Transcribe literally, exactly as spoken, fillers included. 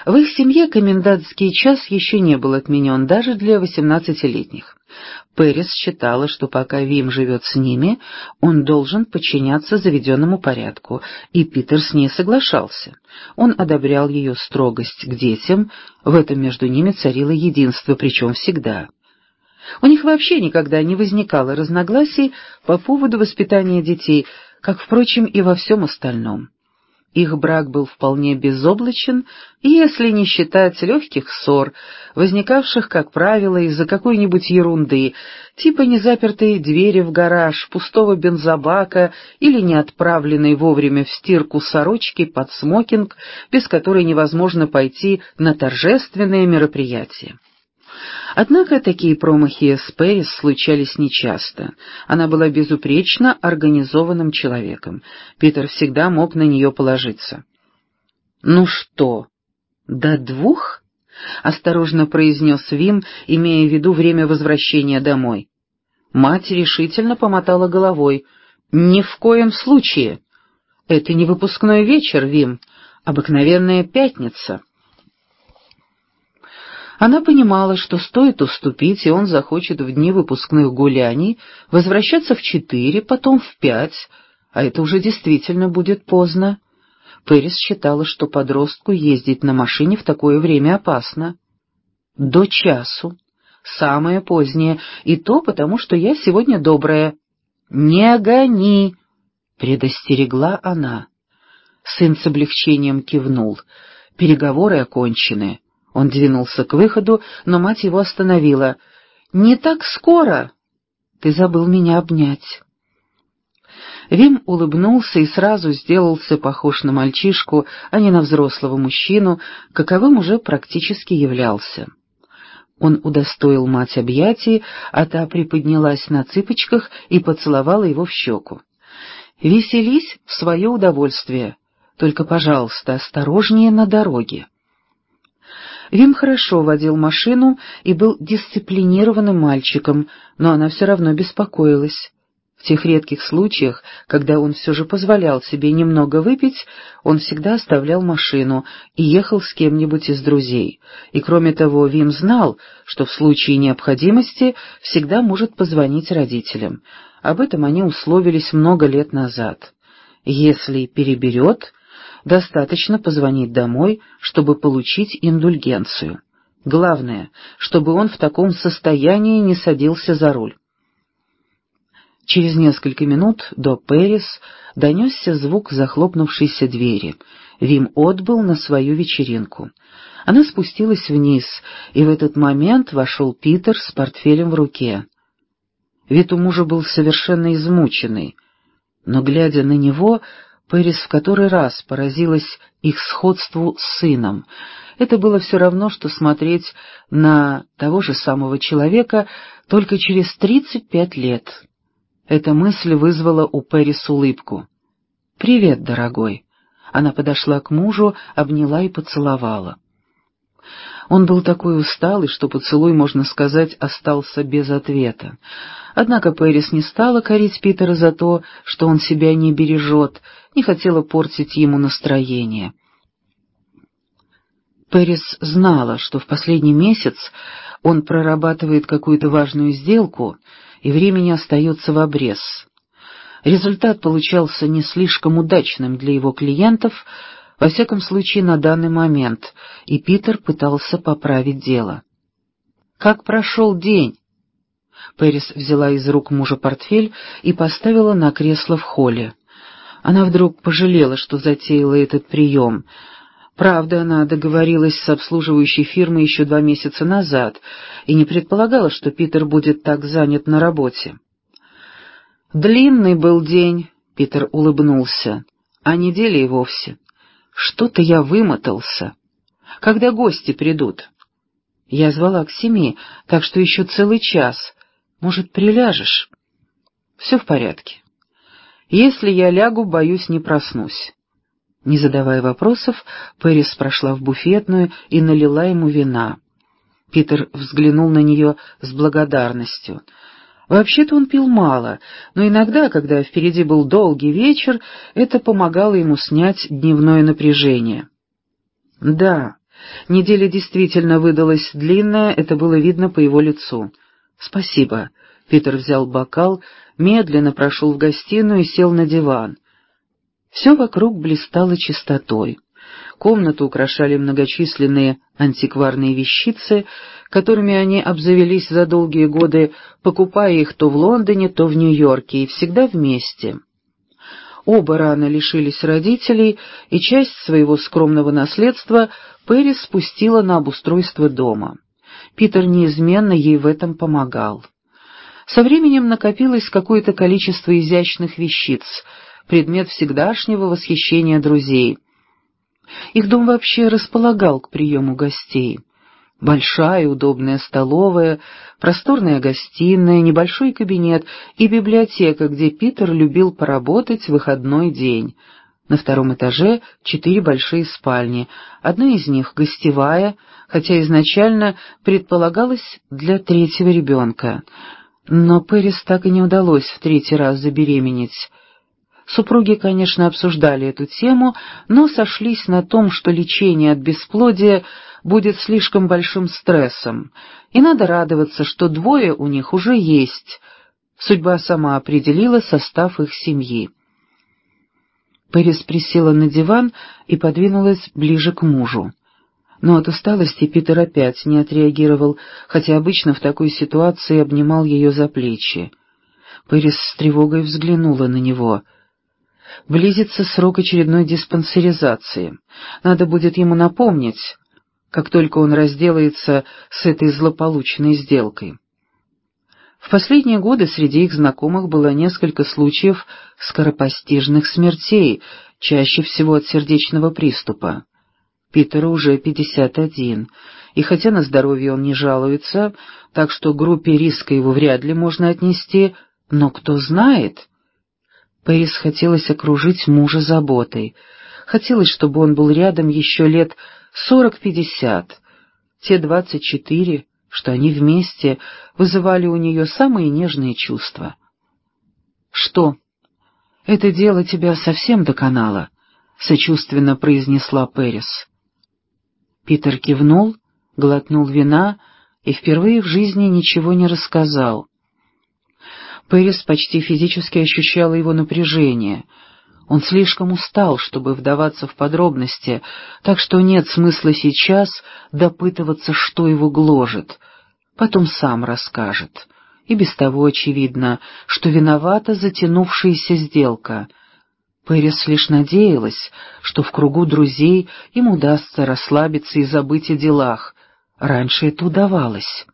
В их семье комендантский час еще не был отменен даже для восемнадцатилетних. Пэрис считала, что пока Вим живет с ними, он должен подчиняться заведенному порядку, и Питер с ней соглашался. Он одобрял ее строгость к детям, в этом между ними царило единство, причем всегда. У них вообще никогда не возникало разногласий по поводу воспитания детей, как, впрочем, и во всем остальном. Их брак был вполне безоблачен, если не считать легких ссор, возникавших, как правило, из-за какой-нибудь ерунды, типа незапертой двери в гараж, пустого бензобака или неотправленной вовремя в стирку сорочки под смокинг, без которой невозможно пойти на торжественное мероприятие. Однако такие промахи с Пэрис случались нечасто. Она была безупречно организованным человеком. Питер всегда мог на нее положиться. «Ну что, до двух?» — осторожно произнес Вим, имея в виду время возвращения домой. Мать решительно помотала головой. «Ни в коем случае. Это не выпускной вечер, Вим, обыкновенная пятница». Она понимала, что стоит уступить, и он захочет в дни выпускных гуляний возвращаться в четыре, потом в пять, а это уже действительно будет поздно. Пэрис считала, что подростку ездить на машине в такое время опасно. До часу, самое позднее, и то потому, что я сегодня добрая. «Не гони!» — предостерегла она. Сын с облегчением кивнул. Переговоры окончены. Он двинулся к выходу, но мать его остановила. «Не так скоро! Ты забыл меня обнять». Вим улыбнулся и сразу сделался похож на мальчишку, а не на взрослого мужчину, каковым уже практически являлся. Он удостоил мать объятий, а та приподнялась на цыпочках и поцеловала его в щеку. «Веселись в свое удовольствие, только, пожалуйста, осторожнее на дороге». Вим хорошо водил машину и был дисциплинированным мальчиком, но она все равно беспокоилась. В тех редких случаях, когда он все же позволял себе немного выпить, он всегда оставлял машину и ехал с кем-нибудь из друзей. И кроме того, Вим знал, что в случае необходимости всегда может позвонить родителям. Об этом они условились много лет назад. Если переберет, достаточно позвонить домой, чтобы получить индульгенцию. Главное, чтобы он в таком состоянии не садился за руль. Через несколько минут до Пэрис донесся звук захлопнувшейся двери. Вим отбыл на свою вечеринку. Она спустилась вниз, и в этот момент вошел Питер с портфелем в руке. Вид у мужа был совершенно измученный, но, глядя на него, Пэрис в который раз поразилась их сходству с сыном. Это было все равно, что смотреть на того же самого человека только через тридцать пять лет. Эта мысль вызвала у Пэрис улыбку. «Привет, дорогой». Она подошла к мужу, обняла и поцеловала. Он был такой усталый, что поцелуй, можно сказать, остался без ответа. Однако Пэрис не стала корить Питера за то, что он себя не бережет, не хотела портить ему настроение. Пэрис знала, что в последний месяц он прорабатывает какую-то важную сделку, и времени остается в обрез. Результат получался не слишком удачным для его клиентов, во всяком случае на данный момент, и Питер пытался поправить дело. «Как прошел день?» Пэрис взяла из рук мужа портфель и поставила на кресло в холле. Она вдруг пожалела, что затеяла этот прием. Правда, она договорилась с обслуживающей фирмой еще два месяца назад и не предполагала, что Питер будет так занят на работе. «Длинный был день», — Питер улыбнулся, — «а неделя и вовсе. Что-то я вымотался. Когда гости придут?» «Я звала к семи, так что еще целый час. Может, приляжешь?» «Все в порядке. Если я лягу, боюсь, не проснусь». Не задавая вопросов, Пэрис прошла в буфетную и налила ему вина. Питер взглянул на нее с благодарностью. Вообще-то он пил мало, но иногда, когда впереди был долгий вечер, это помогало ему снять дневное напряжение. «Да, Неделя действительно выдалась длинная, это было видно по его лицу. «Спасибо». Питер взял бокал, медленно прошел в гостиную и сел на диван. Все вокруг блистало чистотой. Комнату украшали многочисленные антикварные вещицы, которыми они обзавелись за долгие годы, покупая их то в Лондоне, то в Нью-Йорке, и всегда вместе. Оба рано лишились родителей, и часть своего скромного наследства Пэрис спустила на обустройство дома. Питер неизменно ей в этом помогал. Со временем накопилось какое-то количество изящных вещиц, предмет всегдашнего восхищения друзей. Их дом вообще располагал к приему гостей. Большая удобная столовая, просторная гостиная, небольшой кабинет и библиотека, где Питер любил поработать в выходной день. На втором этаже четыре большие спальни, одна из них гостевая, хотя изначально предполагалась для третьего ребенка. Но Пэрис так и не удалось в третий раз забеременеть. Супруги, конечно, обсуждали эту тему, но сошлись на том, что лечение от бесплодия будет слишком большим стрессом, и надо радоваться, что двое у них уже есть. Судьба сама определила состав их семьи. Пэрис присела на диван и подвинулась ближе к мужу. Но от усталости Питер опять не отреагировал, хотя обычно в такой ситуации обнимал ее за плечи. Пэрис с тревогой взглянула на него. Близится срок очередной диспансеризации. Надо будет ему напомнить, как только он разделается с этой злополучной сделкой. В последние годы среди их знакомых было несколько случаев скоропостижных смертей, чаще всего от сердечного приступа. Питеру уже пятьдесят один, и хотя на здоровье он не жалуется, так что к группе риска его вряд ли можно отнести, но кто знает... Пэрис хотелось окружить мужа заботой. Хотелось, чтобы он был рядом еще лет сорок-пятьдесят. Те двадцать четыре, что они вместе, вызывали у нее самые нежные чувства. «Что, это дело тебя совсем доконало?» — сочувственно произнесла Пэрис. Питер кивнул, глотнул вина и впервые в жизни ничего не рассказал. Пэрис почти физически ощущала его напряжение. Он слишком устал, чтобы вдаваться в подробности, так что нет смысла сейчас допытываться, что его гложет. Потом сам расскажет. И без того очевидно, что виновата затянувшаяся сделка. Пэрис лишь надеялась, что в кругу друзей им удастся расслабиться и забыть о делах. Раньше это удавалось.